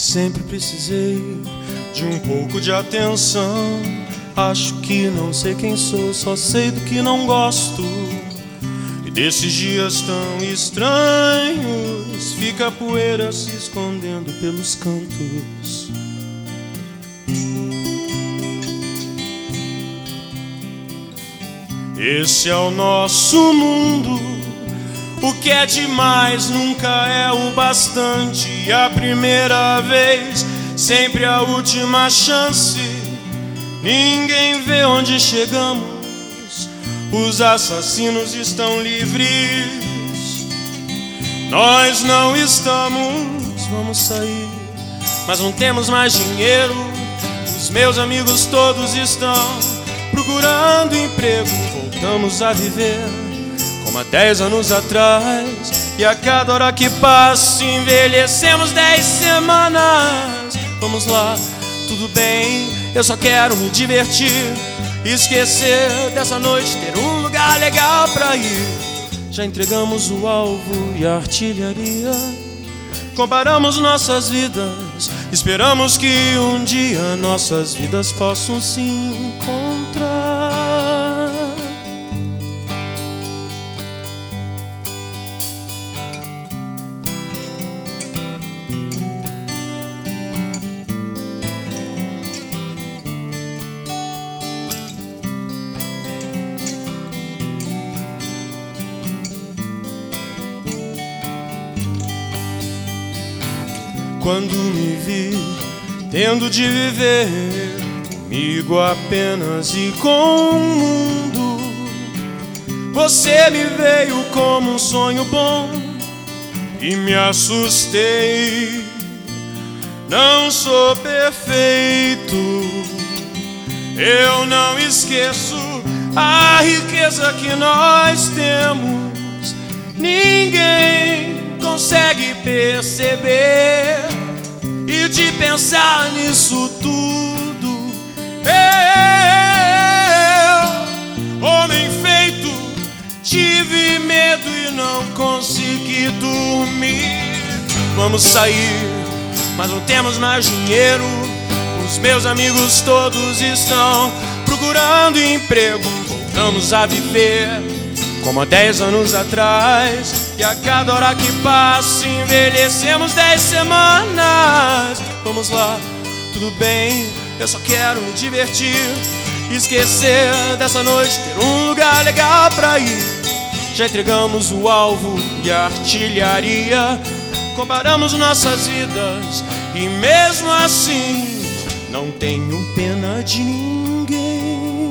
Sempre precisei de um pouco de atenção. Acho que não sei quem sou, só sei do que não gosto. E desses dias tão estranhos, fica a poeira se escondendo pelos cantos. Esse é o nosso mundo. O que é demais nunca é o bastante. A primeira vez, sempre a última chance. Ninguém vê onde chegamos. Os assassinos estão livres. Nós não estamos. Vamos sair, mas não temos mais dinheiro. Os meus amigos todos estão procurando emprego. Voltamos a viver como há 10 anos atrás. E a cada hora que passa envelhecemos 10 semanas. Vamos lá, tudo bem, eu só quero me divertir, esquecer dessa noite, ter um lugar legal pra ir. Já entregamos o alvo e a artilharia. Comparamos nossas vidas, esperamos que um dia nossas vidas possam se encontrar. Quando me vi tendo de viver comigo apenas e com o mundo, você me veio como um sonho bom e me assustei. Não sou perfeito, eu não esqueço a riqueza que nós temos. Ninguém consegue perceber. E de pensar nisso tudo, eu, homem feito, tive medo e não consegui dormir. Vamos sair, mas não temos mais dinheiro. Os meus amigos todos estão procurando emprego. Voltamos a viver como há 10 anos atrás. E a cada hora que passa envelhecemos 10 semanas. Vamos lá, tudo bem, eu só quero me divertir, esquecer dessa noite, ter um lugar legal pra ir. Já entregamos o alvo e a artilharia. Comparamos nossas vidas e mesmo assim não tenho pena de ninguém.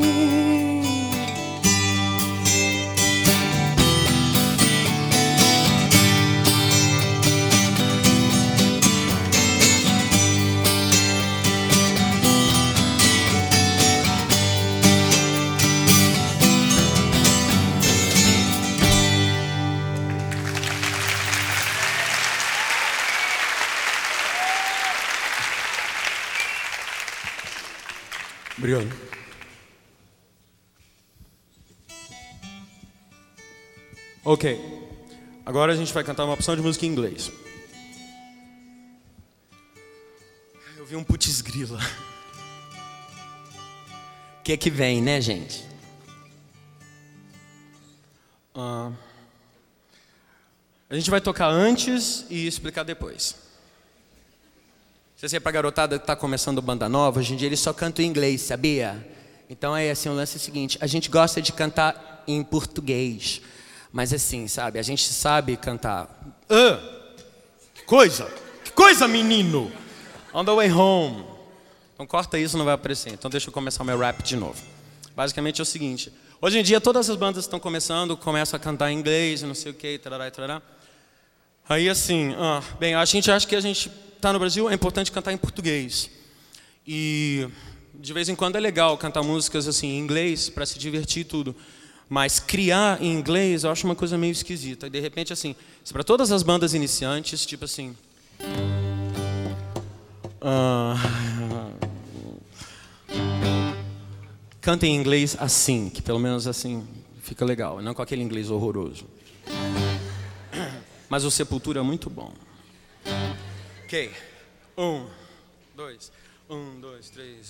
Obrigado. Ok, agora a gente vai cantar uma opção de música em inglês. Eu vi um putz grila. O que vem, né, gente? A gente vai tocar antes e explicar depois. Se você é pra garotada que tá começando banda nova, hoje em dia eles só cantam em inglês, sabia? Então é assim, o lance é o seguinte, a gente gosta de cantar em português, mas assim, sabe, a gente sabe cantar. Que coisa, menino! On the way home. Então corta isso, não vai aparecer. Então deixa eu começar o meu rap de novo. Basicamente é o seguinte, hoje em dia todas as bandas estão começando, começam a cantar em inglês, não sei o que, tarará, tarará. Aí assim, bem, a gente acha que a gente tá no Brasil, é importante cantar em português. E de vez em quando é legal cantar músicas assim em inglês para se divertir e tudo. Mas criar em inglês eu acho uma coisa meio esquisita. E de repente assim, se para todas as bandas iniciantes, tipo assim, cantem em inglês assim, que pelo menos assim fica legal, não com aquele inglês horroroso. Mas o Sepultura é muito bom. Ok. 1, 2, 1, 2, 3.